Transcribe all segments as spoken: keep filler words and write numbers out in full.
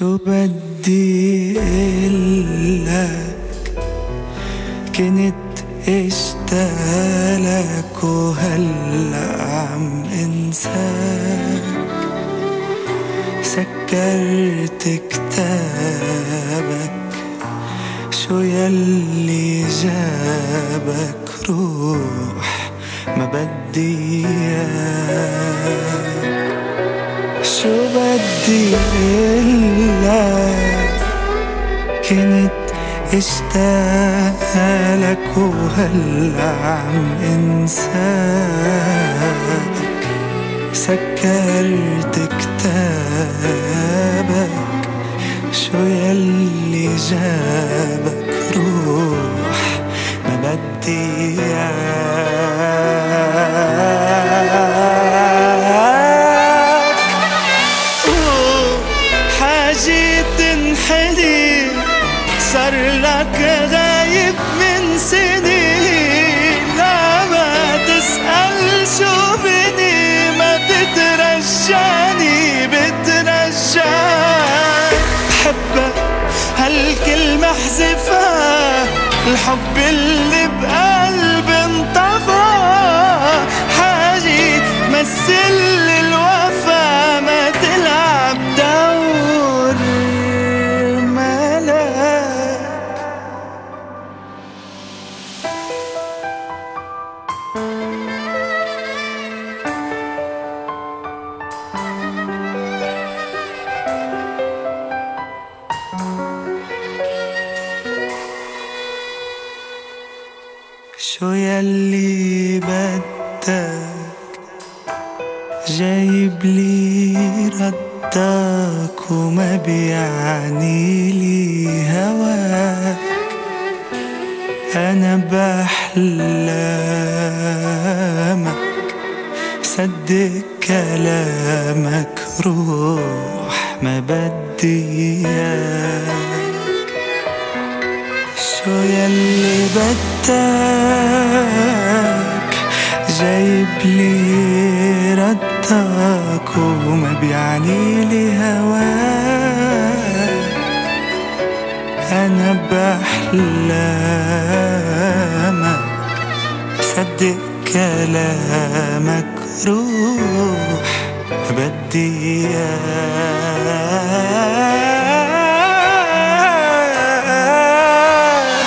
شو بدي قلك، كنت اشتاقلك وهلأ عم انساك. سكرت كتابك، شو يلي جابك؟ روح ما بدي اياك. شو بدي قلك، كنت اشتاقلك وهلأ عم انساك. سكرت كتابك، شو يلي جابك؟ روح ما بدي اياك. حاجي تنحدي، صار لك غايب من سنين. لا ما تسأل شو بني، ما تترجاني بترجاك. بحبك هالكلمة احذفها، الحب اللي بقلبي انطفى. حاجي تمثل الوفا، ما تلعب دور ملاك. شو يلي بدك، جايب لي ردك وما بيعني لي هواك. أنا بأحلامك، صدق كلامك. روح ما بدي إياك. شو يلي بدك، جايب لي ردك وما بيعني لي هواك. أنا بأحلامك، صدق كلامك. روح بدي إياك.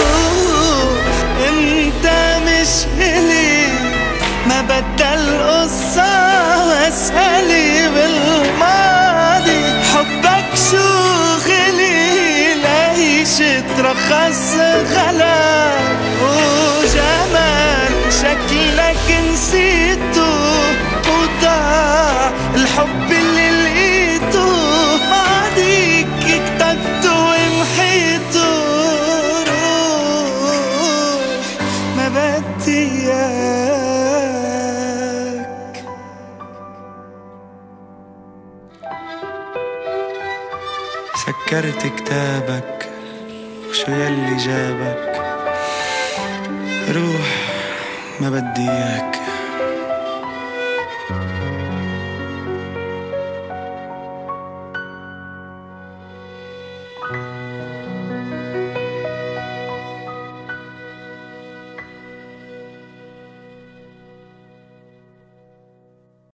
انت مش إلي، ما بدل قصة أسألي بالماضي. حبك شو غلي، ليش ترخص غلا وجمال شكلك نسيته، وضاع الحب اللي لقيته. ماضيك كتبته ومحيته. روح ما بدي اياك. سكرت كتابك، وشو يلي جابك؟ روح ما بدي اياك.